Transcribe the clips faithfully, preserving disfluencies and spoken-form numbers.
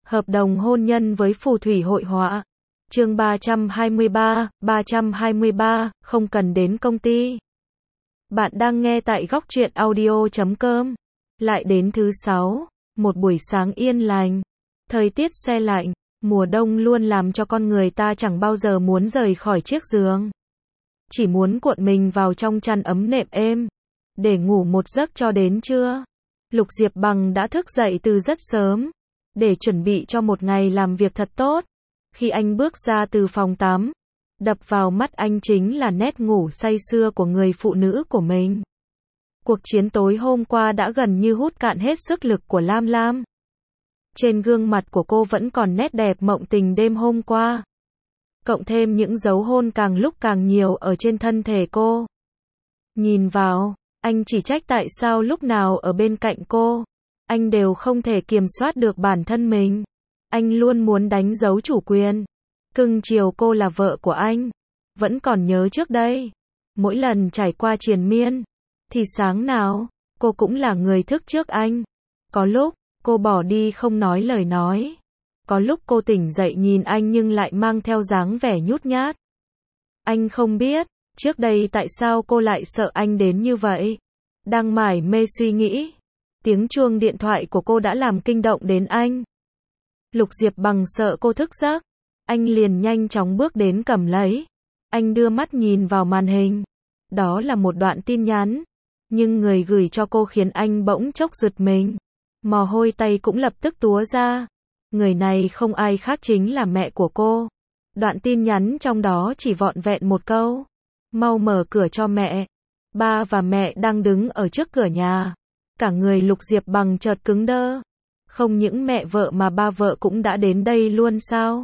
Hợp đồng hôn nhân với phù thủy hội họa. Chương ba trăm hai mươi ba, ba trăm hai mươi ba, không cần đến công ty. Bạn đang nghe tại góc truyện audio chấm com. Lại đến thứ sáu, một buổi sáng yên lành. Thời tiết se lạnh, mùa đông luôn làm cho con người ta chẳng bao giờ muốn rời khỏi chiếc giường. Chỉ muốn cuộn mình vào trong chăn ấm nệm êm, để ngủ một giấc cho đến trưa. Lục Diệp Bằng đã thức dậy từ rất sớm, để chuẩn bị cho một ngày làm việc thật tốt. Khi anh bước ra từ phòng tắm, đập vào mắt anh chính là nét ngủ say sưa của người phụ nữ của mình. Cuộc chiến tối hôm qua đã gần như hút cạn hết sức lực của Lam Lam. Trên gương mặt của cô vẫn còn nét đẹp mộng tình đêm hôm qua. Cộng thêm những dấu hôn càng lúc càng nhiều ở trên thân thể cô. Nhìn vào, anh chỉ trách tại sao lúc nào ở bên cạnh cô, anh đều không thể kiểm soát được bản thân mình. Anh luôn muốn đánh dấu chủ quyền, cưng chiều cô là vợ của anh. Vẫn còn nhớ trước đây, mỗi lần trải qua triền miên, thì sáng nào, cô cũng là người thức trước anh. Có lúc, cô bỏ đi không nói lời nói. Có lúc cô tỉnh dậy nhìn anh nhưng lại mang theo dáng vẻ nhút nhát. Anh không biết, trước đây tại sao cô lại sợ anh đến như vậy. Đang mải mê suy nghĩ, tiếng chuông điện thoại của cô đã làm kinh động đến anh. Lục Diệp Bằng sợ cô thức giấc, anh liền nhanh chóng bước đến cầm lấy. Anh đưa mắt nhìn vào màn hình. Đó là một đoạn tin nhắn, nhưng người gửi cho cô khiến anh bỗng chốc giật mình. Mồ hôi tay cũng lập tức túa ra. Người này không ai khác chính là mẹ của cô. Đoạn tin nhắn trong đó chỉ vọn vẹn một câu: mau mở cửa cho mẹ. Ba và mẹ đang đứng ở trước cửa nhà. Cả người Lục Diệp Bằng chợt cứng đơ. Không những mẹ vợ mà ba vợ cũng đã đến đây luôn sao?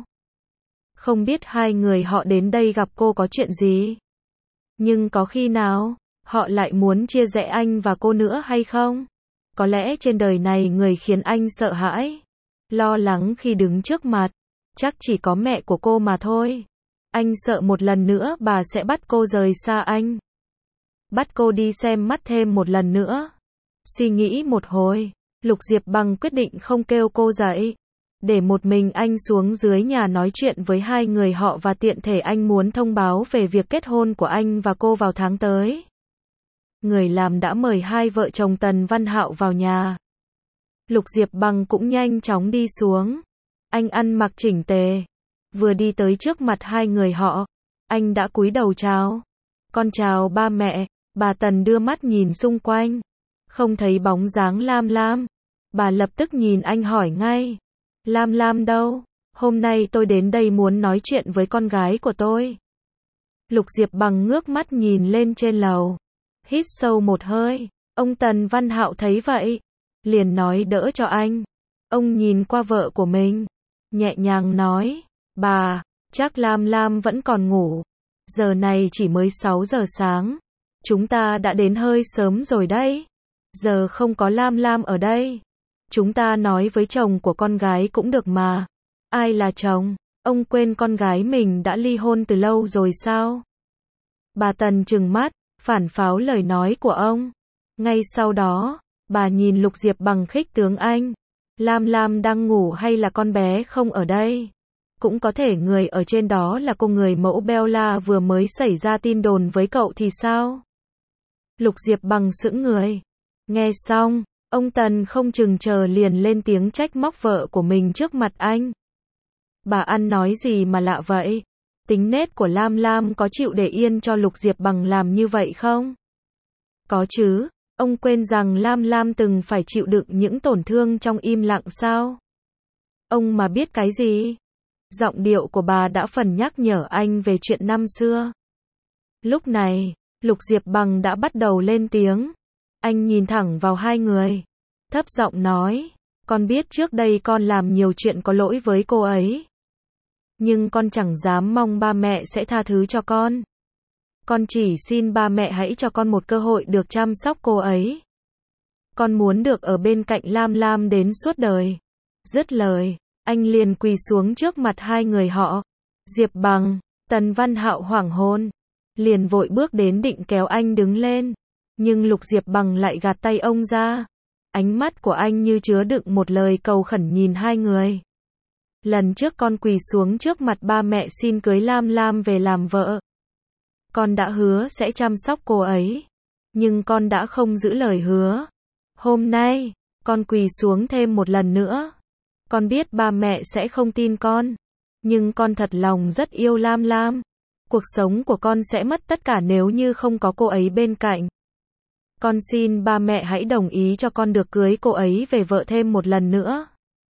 Không biết hai người họ đến đây gặp cô có chuyện gì? Nhưng có khi nào họ lại muốn chia rẽ anh và cô nữa hay không? Có lẽ trên đời này người khiến anh sợ hãi, lo lắng khi đứng trước mặt, chắc chỉ có mẹ của cô mà thôi. Anh sợ một lần nữa bà sẽ bắt cô rời xa anh. Bắt cô đi xem mắt thêm một lần nữa. Suy nghĩ một hồi, Lục Diệp Bằng quyết định không kêu cô dậy, để một mình anh xuống dưới nhà nói chuyện với hai người họ và tiện thể anh muốn thông báo về việc kết hôn của anh và cô vào tháng tới. Người làm đã mời hai vợ chồng Tần Văn Hạo vào nhà. Lục Diệp Bằng cũng nhanh chóng đi xuống. Anh ăn mặc chỉnh tề. Vừa đi tới trước mặt hai người họ, anh đã cúi đầu chào. Con chào ba mẹ. Bà Tần đưa mắt nhìn xung quanh, không thấy bóng dáng Lam Lam. Bà lập tức nhìn anh hỏi ngay: Lam Lam đâu? Hôm nay tôi đến đây muốn nói chuyện với con gái của tôi. Lục Diệp Bằng ngước mắt nhìn lên trên lầu, hít sâu một hơi. Ông Tần Văn Hạo thấy vậy, liền nói đỡ cho anh. Ông nhìn qua vợ của mình, nhẹ nhàng nói: bà, chắc Lam Lam vẫn còn ngủ. Giờ này chỉ mới sáu giờ sáng. Chúng ta đã đến hơi sớm rồi đấy. Giờ không có Lam Lam ở đây, chúng ta nói với chồng của con gái cũng được mà. Ai là chồng? Ông quên con gái mình đã ly hôn từ lâu rồi sao? Bà Tần trừng mắt, phản pháo lời nói của ông. Ngay sau đó, bà nhìn Lục Diệp Bằng khích tướng anh. Lam Lam đang ngủ hay là con bé không ở đây? Cũng có thể người ở trên đó là cô người mẫu Bella vừa mới xảy ra tin đồn với cậu thì sao? Lục Diệp Bằng sững người. Nghe xong, ông Tần không chừng chờ liền lên tiếng trách móc vợ của mình trước mặt anh. Bà ăn nói gì mà lạ vậy? Tính nết của Lam Lam có chịu để yên cho Lục Diệp Bằng làm như vậy không? Có chứ, ông quên rằng Lam Lam từng phải chịu đựng những tổn thương trong im lặng sao? Ông mà biết cái gì? Giọng điệu của bà đã phần nhắc nhở anh về chuyện năm xưa. Lúc này, Lục Diệp Bằng đã bắt đầu lên tiếng. Anh nhìn thẳng vào hai người, thấp giọng nói: con biết trước đây con làm nhiều chuyện có lỗi với cô ấy. Nhưng con chẳng dám mong ba mẹ sẽ tha thứ cho con. Con chỉ xin ba mẹ hãy cho con một cơ hội được chăm sóc cô ấy. Con muốn được ở bên cạnh Lam Lam đến suốt đời. Dứt lời, anh liền quỳ xuống trước mặt hai người họ. Diệp Bằng, Tần Văn Hạo hoảng hồn, liền vội bước đến định kéo anh đứng lên. Nhưng Lục Diệp Bằng lại gạt tay ông ra. Ánh mắt của anh như chứa đựng một lời cầu khẩn nhìn hai người. Lần trước con quỳ xuống trước mặt ba mẹ xin cưới Lam Lam về làm vợ. Con đã hứa sẽ chăm sóc cô ấy. Nhưng con đã không giữ lời hứa. Hôm nay, con quỳ xuống thêm một lần nữa. Con biết ba mẹ sẽ không tin con. Nhưng con thật lòng rất yêu Lam Lam. Cuộc sống của con sẽ mất tất cả nếu như không có cô ấy bên cạnh. Con xin ba mẹ hãy đồng ý cho con được cưới cô ấy về vợ thêm một lần nữa.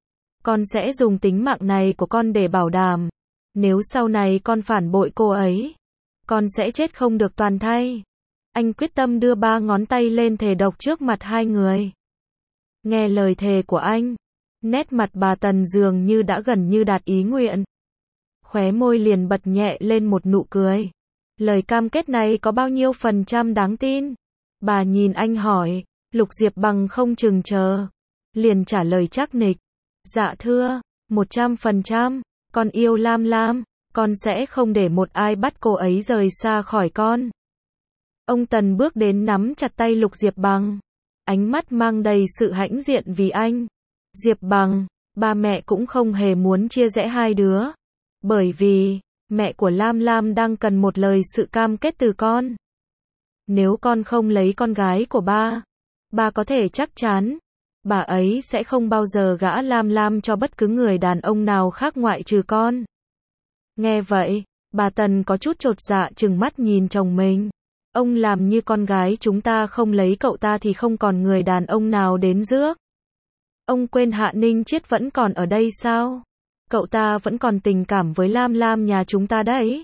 Con sẽ dùng tính mạng này của con để bảo đảm. Nếu sau này con phản bội cô ấy, con sẽ chết không được toàn thây. Anh quyết tâm đưa ba ngón tay lên thề độc trước mặt hai người. Nghe lời thề của anh, nét mặt bà Tần dường như đã gần như đạt ý nguyện. Khóe môi liền bật nhẹ lên một nụ cười. Lời cam kết này có bao nhiêu phần trăm đáng tin? Bà nhìn anh hỏi. Lục Diệp Bằng không chừng chờ, liền trả lời chắc nịch. Dạ thưa, một trăm phần trăm, con yêu Lam Lam, con sẽ không để một ai bắt cô ấy rời xa khỏi con. Ông Tần bước đến nắm chặt tay Lục Diệp Bằng, ánh mắt mang đầy sự hãnh diện vì anh. Diệp Bằng, ba mẹ cũng không hề muốn chia rẽ hai đứa, bởi vì mẹ của Lam Lam đang cần một lời sự cam kết từ con. Nếu con không lấy con gái của ba, ba có thể chắc chắn bà ấy sẽ không bao giờ gả Lam Lam cho bất cứ người đàn ông nào khác ngoại trừ con. Nghe vậy, bà Tần có chút chột dạ trừng mắt nhìn chồng mình. Ông làm như con gái chúng ta không lấy cậu ta thì không còn người đàn ông nào đến rước. Ông quên Hạ Ninh Chiết vẫn còn ở đây sao? Cậu ta vẫn còn tình cảm với Lam Lam nhà chúng ta đấy.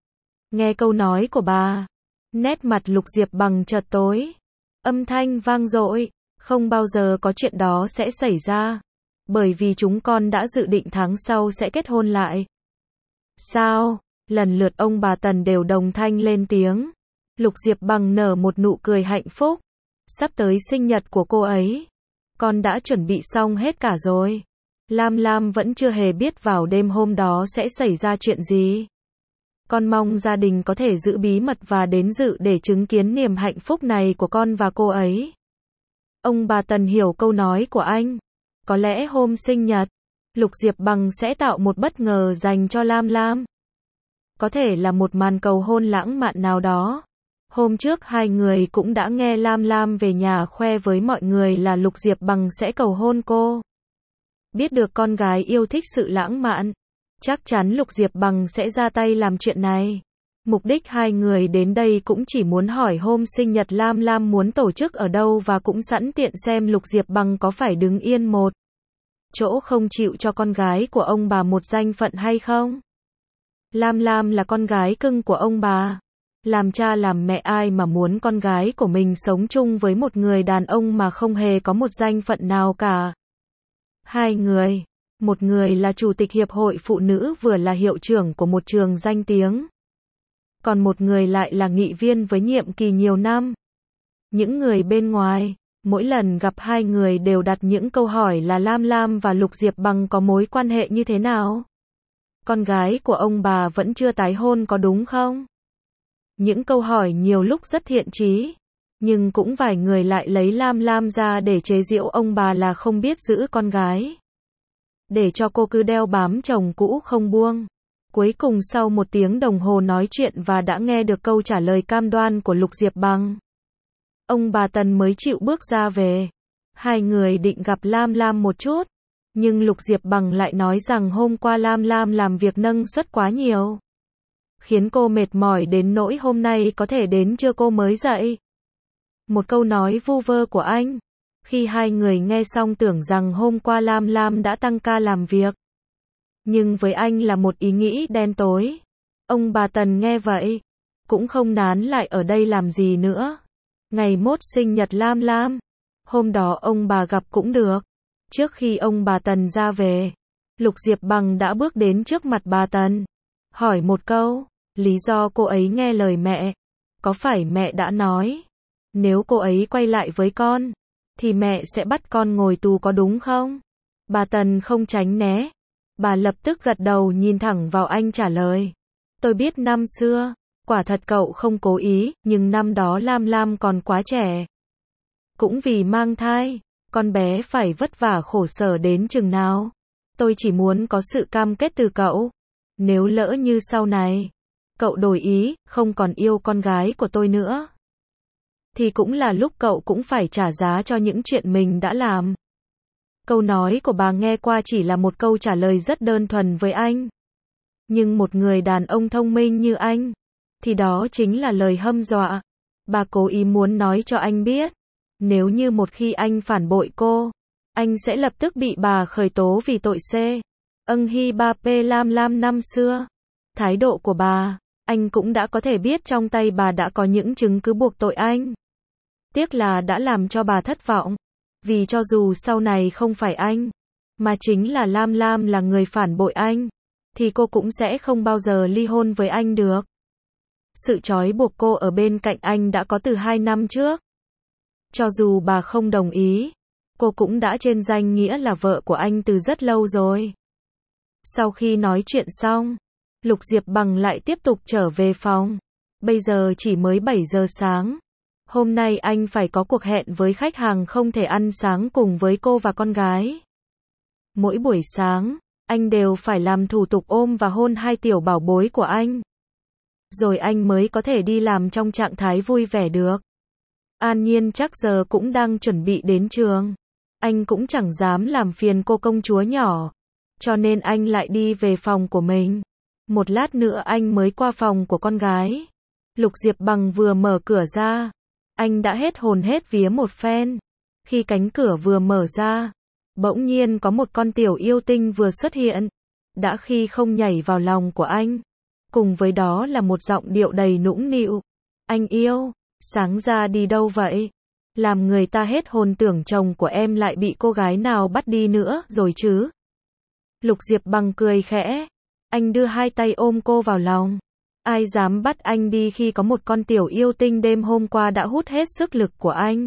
Nghe câu nói của bà, nét mặt Lục Diệp Bằng chợt tối. Âm thanh vang dội. Không bao giờ có chuyện đó sẽ xảy ra. Bởi vì chúng con đã dự định tháng sau sẽ kết hôn lại. Sao? Lần lượt ông bà Tần đều đồng thanh lên tiếng. Lục Diệp Bằng nở một nụ cười hạnh phúc. Sắp tới sinh nhật của cô ấy, con đã chuẩn bị xong hết cả rồi. Lam Lam vẫn chưa hề biết vào đêm hôm đó sẽ xảy ra chuyện gì. Con mong gia đình có thể giữ bí mật và đến dự để chứng kiến niềm hạnh phúc này của con và cô ấy. Ông bà Tần hiểu câu nói của anh. Có lẽ hôm sinh nhật, Lục Diệp Bằng sẽ tạo một bất ngờ dành cho Lam Lam. Có thể là một màn cầu hôn lãng mạn nào đó. Hôm trước hai người cũng đã nghe Lam Lam về nhà khoe với mọi người là Lục Diệp Bằng sẽ cầu hôn cô. Biết được con gái yêu thích sự lãng mạn, chắc chắn Lục Diệp Bằng sẽ ra tay làm chuyện này. Mục đích hai người đến đây cũng chỉ muốn hỏi hôm sinh nhật Lam Lam muốn tổ chức ở đâu và cũng sẵn tiện xem Lục Diệp Bằng có phải đứng yên một chỗ không chịu cho con gái của ông bà một danh phận hay không. Lam Lam là con gái cưng của ông bà. Làm cha làm mẹ ai mà muốn con gái của mình sống chung với một người đàn ông mà không hề có một danh phận nào cả. Hai người, một người là chủ tịch hiệp hội phụ nữ vừa là hiệu trưởng của một trường danh tiếng. Còn một người lại là nghị viên với nhiệm kỳ nhiều năm. Những người bên ngoài, mỗi lần gặp hai người đều đặt những câu hỏi là Lam Lam và Lục Diệp Bằng có mối quan hệ như thế nào? Con gái của ông bà vẫn chưa tái hôn có đúng không? Những câu hỏi nhiều lúc rất thiện chí, nhưng cũng vài người lại lấy Lam Lam ra để chế giễu ông bà là không biết giữ con gái. Để cho cô cứ đeo bám chồng cũ không buông. Cuối cùng sau một tiếng đồng hồ nói chuyện và đã nghe được câu trả lời cam đoan của Lục Diệp Bằng, ông bà Tần mới chịu bước ra về. Hai người định gặp Lam Lam một chút, nhưng Lục Diệp Bằng lại nói rằng hôm qua Lam Lam làm việc nâng suất quá nhiều, khiến cô mệt mỏi đến nỗi hôm nay có thể đến trưa cô mới dậy. Một câu nói vu vơ của anh, khi hai người nghe xong tưởng rằng hôm qua Lam Lam đã tăng ca làm việc. Nhưng với anh là một ý nghĩ đen tối. Ông bà Tần nghe vậy, cũng không nán lại ở đây làm gì nữa. Ngày mốt sinh nhật Lam Lam, hôm đó ông bà gặp cũng được. Trước khi ông bà Tần ra về, Lục Diệp Bằng đã bước đến trước mặt bà Tần, hỏi một câu, lý do cô ấy nghe lời mẹ. Có phải mẹ đã nói, nếu cô ấy quay lại với con, thì mẹ sẽ bắt con ngồi tù có đúng không? Bà Tần không tránh né. Bà lập tức gật đầu nhìn thẳng vào anh trả lời. Tôi biết năm xưa, quả thật cậu không cố ý, nhưng năm đó Lam Lam còn quá trẻ. Cũng vì mang thai, con bé phải vất vả khổ sở đến chừng nào. Tôi chỉ muốn có sự cam kết từ cậu. Nếu lỡ như sau này, cậu đổi ý, không còn yêu con gái của tôi nữa, thì cũng là lúc cậu cũng phải trả giá cho những chuyện mình đã làm. Câu nói của bà nghe qua chỉ là một câu trả lời rất đơn thuần với anh. Nhưng một người đàn ông thông minh như anh, thì đó chính là lời hăm dọa. Bà cố ý muốn nói cho anh biết, nếu như một khi anh phản bội cô, anh sẽ lập tức bị bà khởi tố vì tội C. Âng Hy Ba P Lam Lam năm xưa. Thái độ của bà, anh cũng đã có thể biết trong tay bà đã có những chứng cứ buộc tội anh. Tiếc là đã làm cho bà thất vọng. Vì cho dù sau này không phải anh, mà chính là Lam Lam là người phản bội anh, thì cô cũng sẽ không bao giờ ly hôn với anh được. Sự trói buộc cô ở bên cạnh anh đã có từ hai năm trước. Cho dù bà không đồng ý, cô cũng đã trên danh nghĩa là vợ của anh từ rất lâu rồi. Sau khi nói chuyện xong, Lục Diệp Bằng lại tiếp tục trở về phòng. Bây giờ chỉ mới bảy giờ sáng. Hôm nay anh phải có cuộc hẹn với khách hàng, không thể ăn sáng cùng với cô và con gái. Mỗi buổi sáng, anh đều phải làm thủ tục ôm và hôn hai tiểu bảo bối của anh. Rồi anh mới có thể đi làm trong trạng thái vui vẻ được. An Nhiên chắc giờ cũng đang chuẩn bị đến trường. Anh cũng chẳng dám làm phiền cô công chúa nhỏ. Cho nên anh lại đi về phòng của mình. Một lát nữa anh mới qua phòng của con gái. Lục Diệp Bằng vừa mở cửa ra, anh đã hết hồn hết vía một phen. Khi cánh cửa vừa mở ra, bỗng nhiên có một con tiểu yêu tinh vừa xuất hiện. Đã khi không nhảy vào lòng của anh. Cùng với đó là một giọng điệu đầy nũng nịu. Anh yêu, sáng ra đi đâu vậy? Làm người ta hết hồn, tưởng chồng của em lại bị cô gái nào bắt đi nữa rồi chứ? Lục Diệp Bằng cười khẽ. Anh đưa hai tay ôm cô vào lòng. Ai dám bắt anh đi khi có một con tiểu yêu tinh đêm hôm qua đã hút hết sức lực của anh.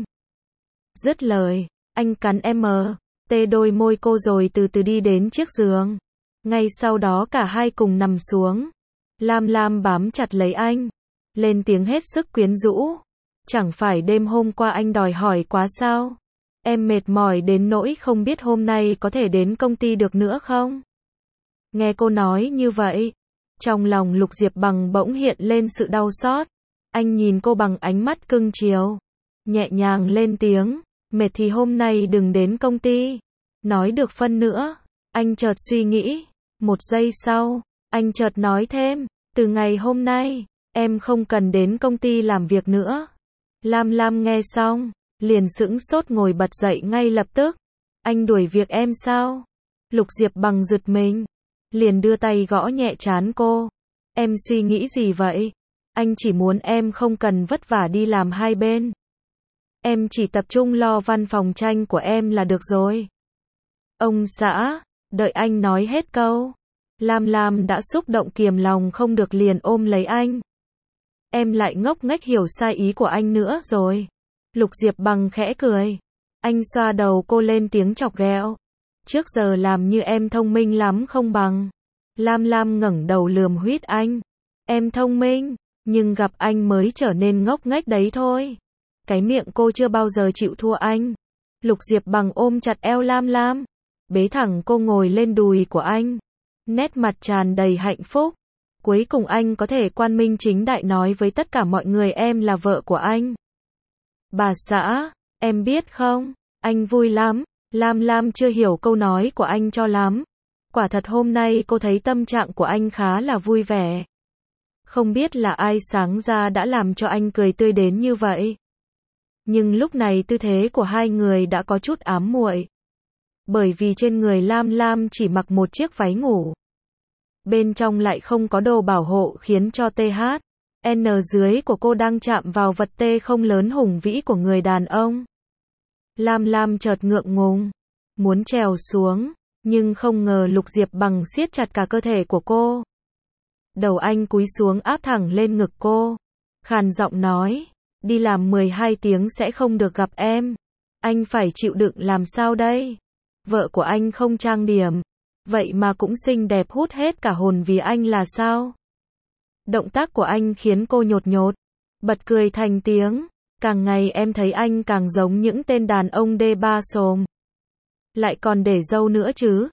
Dứt lời, anh cắn em tê đôi môi cô rồi từ từ đi đến chiếc giường. Ngay sau đó cả hai cùng nằm xuống. Lam Lam bám chặt lấy anh, lên tiếng hết sức quyến rũ. Chẳng phải đêm hôm qua anh đòi hỏi quá sao? Em mệt mỏi đến nỗi không biết hôm nay có thể đến công ty được nữa không? Nghe cô nói như vậy, trong lòng Lục Diệp Bằng bỗng hiện lên sự đau xót. Anh nhìn cô bằng ánh mắt cưng chiều, nhẹ nhàng lên tiếng, mệt thì hôm nay đừng đến công ty. Nói được phân nữa, anh chợt suy nghĩ. Một giây sau, anh chợt nói thêm, từ ngày hôm nay, em không cần đến công ty làm việc nữa. Lam Lam nghe xong, liền sững sốt ngồi bật dậy ngay lập tức. Anh đuổi việc em sao? Lục Diệp Bằng giật mình, liền đưa tay gõ nhẹ trán cô. Em suy nghĩ gì vậy? Anh chỉ muốn em không cần vất vả đi làm hai bên. Em chỉ tập trung lo văn phòng tranh của em là được rồi. Ông xã, đợi anh nói hết câu. Lam Lam đã xúc động kiềm lòng không được liền ôm lấy anh. Em lại ngốc nghếch hiểu sai ý của anh nữa rồi. Lục Diệp Bằng khẽ cười. Anh xoa đầu cô lên tiếng chọc ghẹo. Trước giờ làm như em thông minh lắm không bằng. Lam Lam ngẩng đầu lườm huýt anh. Em thông minh, nhưng gặp anh mới trở nên ngốc nghếch đấy thôi. Cái miệng cô chưa bao giờ chịu thua anh. Lục Diệp Bằng ôm chặt eo Lam Lam, bế thẳng cô ngồi lên đùi của anh. Nét mặt tràn đầy hạnh phúc. Cuối cùng anh có thể quang minh chính đại nói với tất cả mọi người em là vợ của anh. Bà xã, em biết không, anh vui lắm. Lam Lam chưa hiểu câu nói của anh cho lắm. Quả thật hôm nay cô thấy tâm trạng của anh khá là vui vẻ. Không biết là ai sáng ra đã làm cho anh cười tươi đến như vậy. Nhưng lúc này tư thế của hai người đã có chút ám muội. Bởi vì trên người Lam Lam chỉ mặc một chiếc váy ngủ. Bên trong lại không có đồ bảo hộ khiến cho tê hát en dưới của cô đang chạm vào vật tê không lớn hùng vĩ của người đàn ông. Lam Lam chợt ngượng ngùng, muốn trèo xuống, nhưng không ngờ Lục Diệp Bằng siết chặt cả cơ thể của cô. Đầu anh cúi xuống áp thẳng lên ngực cô, khàn giọng nói, đi làm mười hai tiếng sẽ không được gặp em. Anh phải chịu đựng làm sao đây? Vợ của anh không trang điểm, vậy mà cũng xinh đẹp hút hết cả hồn vì anh là sao? Động tác của anh khiến cô nhột nhột, bật cười thành tiếng. Càng ngày em thấy anh càng giống những tên đàn ông đê ba xồm. Lại còn để râu nữa chứ.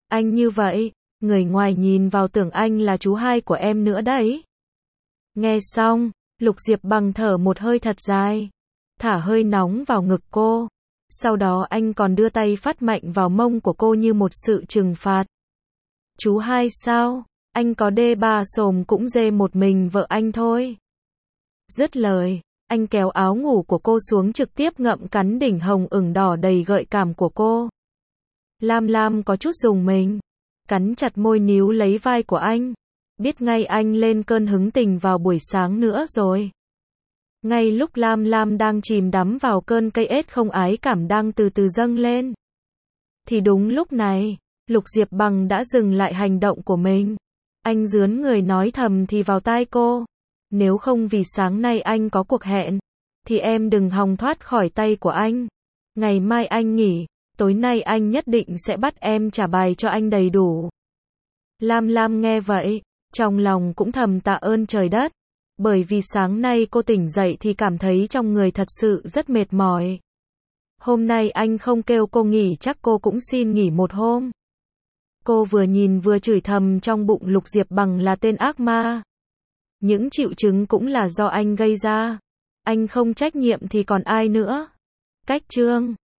Anh như vậy, người ngoài nhìn vào tưởng anh là chú hai của em nữa đấy. Nghe xong, Lục Diệp Bằng thở một hơi thật dài, thả hơi nóng vào ngực cô. Sau đó anh còn đưa tay phát mạnh vào mông của cô như một sự trừng phạt. Chú hai sao? Anh có đê bà xồm cũng dê một mình vợ anh thôi. Dứt lời, anh kéo áo ngủ của cô xuống trực tiếp ngậm cắn đỉnh hồng ửng đỏ đầy gợi cảm của cô. Lam Lam có chút rùng mình, cắn chặt môi níu lấy vai của anh. Biết ngay anh lên cơn hứng tình vào buổi sáng nữa rồi. Ngay lúc Lam Lam đang chìm đắm vào cơn cây ết không ái cảm đang từ từ dâng lên. Thì đúng lúc này, Lục Diệp Bằng đã dừng lại hành động của mình. Anh rướn người nói thầm thì vào tai cô. Nếu không vì sáng nay anh có cuộc hẹn, thì em đừng hòng thoát khỏi tay của anh. Ngày mai anh nghỉ, tối nay anh nhất định sẽ bắt em trả bài cho anh đầy đủ. Lam Lam nghe vậy, trong lòng cũng thầm tạ ơn trời đất. Bởi vì sáng nay cô tỉnh dậy thì cảm thấy trong người thật sự rất mệt mỏi. Hôm nay anh không kêu cô nghỉ chắc cô cũng xin nghỉ một hôm. Cô vừa nhìn vừa chửi thầm trong bụng Lục Diệp Bằng là tên ác ma. Những triệu chứng cũng là do anh gây ra. Anh không trách nhiệm thì còn ai nữa. Cách chương